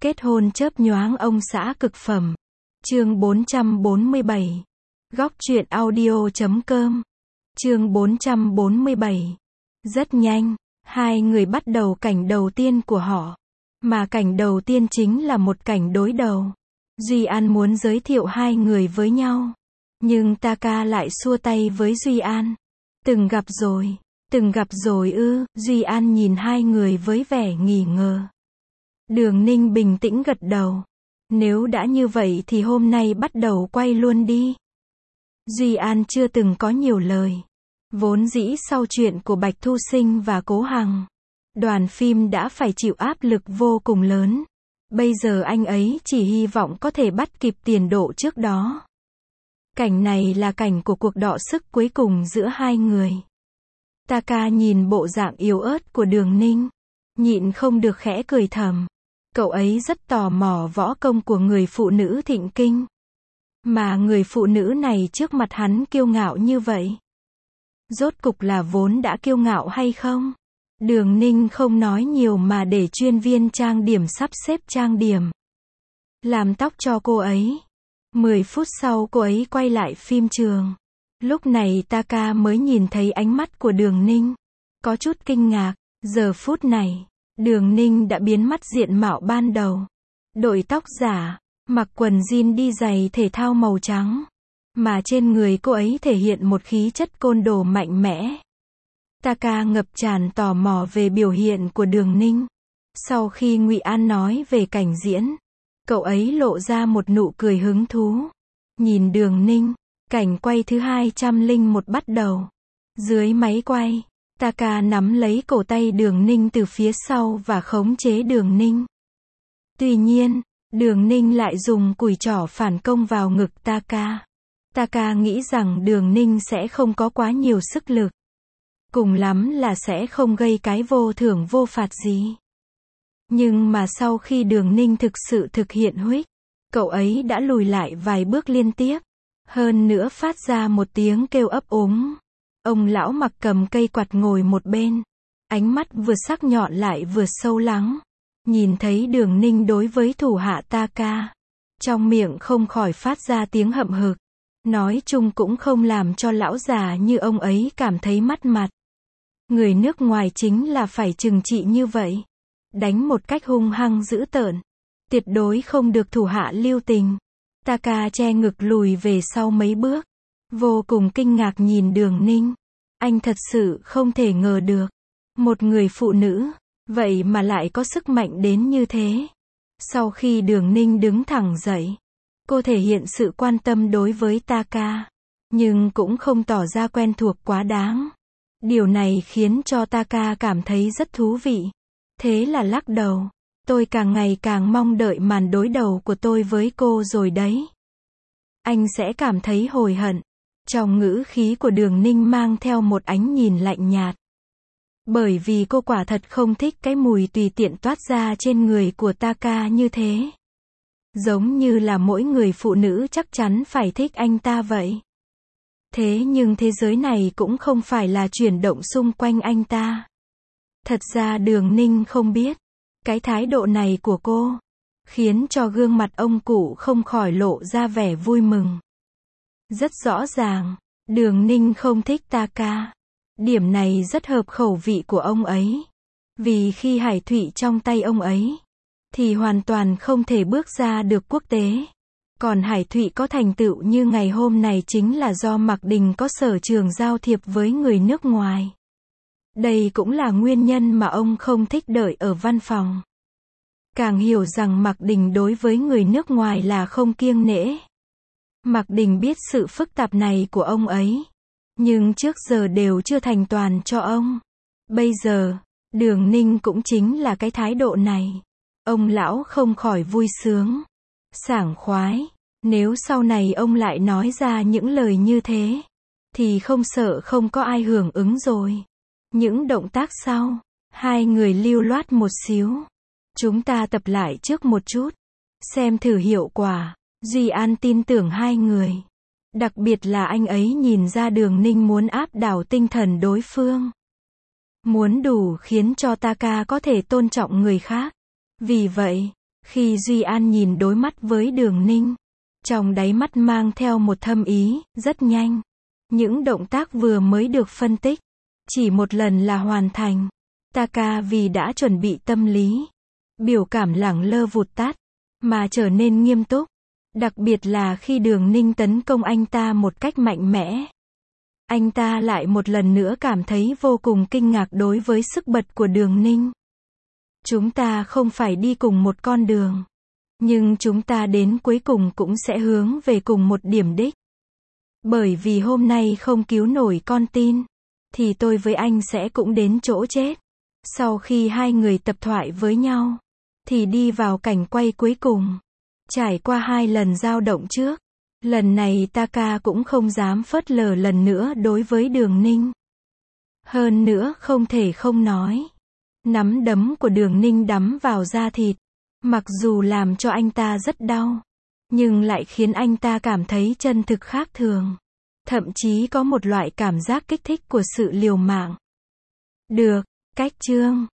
Kết hôn chớp nhoáng ông xã cực phẩm. Chương 447. Góc truyện audio.com. Chương 447. Rất nhanh, hai người bắt đầu cảnh đầu tiên của họ. Mà cảnh đầu tiên chính là một cảnh đối đầu. Duy An muốn giới thiệu hai người với nhau. Nhưng Taka lại xua tay với Duy An. Từng gặp rồi ư? Duy An nhìn hai người với vẻ nghi ngờ. Đường Ninh bình tĩnh gật đầu. Nếu đã như vậy thì hôm nay bắt đầu quay luôn đi. Duy An chưa từng có nhiều lời. Vốn dĩ sau chuyện của Bạch Thu Sinh và Cố Hằng, đoàn phim đã phải chịu áp lực vô cùng lớn. Bây giờ anh ấy chỉ hy vọng có thể bắt kịp tiền độ trước đó. Cảnh này là cảnh của cuộc đọ sức cuối cùng giữa hai người. Taka nhìn bộ dạng yếu ớt của Đường Ninh, nhịn không được khẽ cười thầm. Cậu ấy rất tò mò võ công của người phụ nữ thịnh kinh. Mà người phụ nữ này trước mặt hắn kiêu ngạo như vậy. Rốt cục là vốn đã kiêu ngạo hay không? Đường Ninh không nói nhiều mà để chuyên viên trang điểm sắp xếp trang điểm, làm tóc cho cô ấy. 10 phút sau cô ấy quay lại phim trường. Lúc này Taka mới nhìn thấy ánh mắt của Đường Ninh. Có chút kinh ngạc. Giờ phút này, Đường Ninh đã biến mất diện mạo ban đầu. Đội tóc giả, mặc quần jean đi giày thể thao màu trắng. Mà trên người cô ấy thể hiện một khí chất côn đồ mạnh mẽ. Taka ngập tràn tò mò về biểu hiện của Đường Ninh. Sau khi Ngụy An nói về cảnh diễn, cậu ấy lộ ra một nụ cười hứng thú. Nhìn Đường Ninh, cảnh quay thứ 201 bắt đầu. Dưới máy quay, Taka nắm lấy cổ tay Đường Ninh từ phía sau và khống chế Đường Ninh. Tuy nhiên, Đường Ninh lại dùng cùi trỏ phản công vào ngực Taka. Taka nghĩ rằng Đường Ninh sẽ không có quá nhiều sức lực. Cùng lắm là sẽ không gây cái vô thưởng vô phạt gì. Nhưng mà sau khi Đường Ninh thực sự thực hiện huých, cậu ấy đã lùi lại vài bước liên tiếp. Hơn nữa phát ra một tiếng kêu ấp úng. Ông lão mặc cầm cây quạt ngồi một bên. Ánh mắt vừa sắc nhọn lại vừa sâu lắng. Nhìn thấy Đường Ninh đối với thủ hạ Taka, trong miệng không khỏi phát ra tiếng hậm hực. Nói chung cũng không làm cho lão già như ông ấy cảm thấy mất mặt. Người nước ngoài chính là phải trừng trị như vậy. Đánh một cách hung hăng dữ tợn. Tuyệt đối không được thủ hạ lưu tình. Taka che ngực lùi về sau mấy bước. Vô cùng kinh ngạc nhìn Đường Ninh. Anh thật sự không thể ngờ được. Một người phụ nữ, vậy mà lại có sức mạnh đến như thế. Sau khi Đường Ninh đứng thẳng dậy, cô thể hiện sự quan tâm đối với Taka. Nhưng cũng không tỏ ra quen thuộc quá đáng. Điều này khiến cho Taka cảm thấy rất thú vị. Thế là lắc đầu. Tôi càng ngày càng mong đợi màn đối đầu của tôi với cô rồi đấy. Anh sẽ cảm thấy hối hận. Trong ngữ khí của Đường Ninh mang theo một ánh nhìn lạnh nhạt. Bởi vì cô quả thật không thích cái mùi tùy tiện toát ra trên người của Taka như thế. Giống như là mỗi người phụ nữ chắc chắn phải thích anh ta vậy. Thế nhưng thế giới này cũng không phải là chuyển động xung quanh anh ta. Thật ra Đường Ninh không biết. Cái thái độ này của cô khiến cho gương mặt ông cụ không khỏi lộ ra vẻ vui mừng. Rất rõ ràng, Đường Ninh không thích Taka. Điểm này rất hợp khẩu vị của ông ấy. Vì khi hải thụy trong tay ông ấy, thì hoàn toàn không thể bước ra được quốc tế. Còn hải thụy có thành tựu như ngày hôm này chính là do Mạc Đình có sở trường giao thiệp với người nước ngoài. Đây cũng là nguyên nhân mà ông không thích đợi ở văn phòng. Càng hiểu rằng Mạc Đình đối với người nước ngoài là không kiêng nể. Mạc Đình biết sự phức tạp này của ông ấy. Nhưng trước giờ đều chưa thành toàn cho ông. Bây giờ, Đường Ninh cũng chính là cái thái độ này. Ông lão không khỏi vui sướng. Sảng khoái. Nếu sau này ông lại nói ra những lời như thế, thì không sợ không có ai hưởng ứng rồi. Những động tác sau, hai người lưu loát một xíu. Chúng ta tập lại trước một chút. Xem thử hiệu quả. Duy An tin tưởng hai người. Đặc biệt là anh ấy nhìn ra Đường Ninh muốn áp đảo tinh thần đối phương. Muốn đủ khiến cho Taka có thể tôn trọng người khác. Vì vậy, Khi Duy An nhìn đối mắt với Đường Ninh, trong đáy mắt mang theo một thâm ý, rất nhanh. Những động tác vừa mới được phân tích, chỉ một lần là hoàn thành. Taka vì đã chuẩn bị tâm lý, biểu cảm lẳng lơ vụt tắt, mà trở nên nghiêm túc. Đặc biệt là khi Đường Ninh tấn công anh ta một cách mạnh mẽ. Anh ta lại một lần nữa cảm thấy vô cùng kinh ngạc đối với sức bật của Đường Ninh. Chúng ta không phải đi cùng một con đường, nhưng chúng ta đến cuối cùng cũng sẽ hướng về cùng một điểm đích. Bởi vì hôm nay không cứu nổi con tin, thì tôi với anh sẽ cũng đến chỗ chết. Sau khi hai người tập thoại với nhau, thì đi vào cảnh quay cuối cùng. Trải qua 2 lần dao động trước, lần này Taka cũng không dám phớt lờ lần nữa đối với Đường Ninh. Hơn nữa không thể không nói, nắm đấm của Đường Ninh đắm vào da thịt, mặc dù làm cho anh ta rất đau, nhưng lại khiến anh ta cảm thấy chân thực khác thường. Thậm chí có một loại cảm giác kích thích của sự liều mạng. Được, cách chương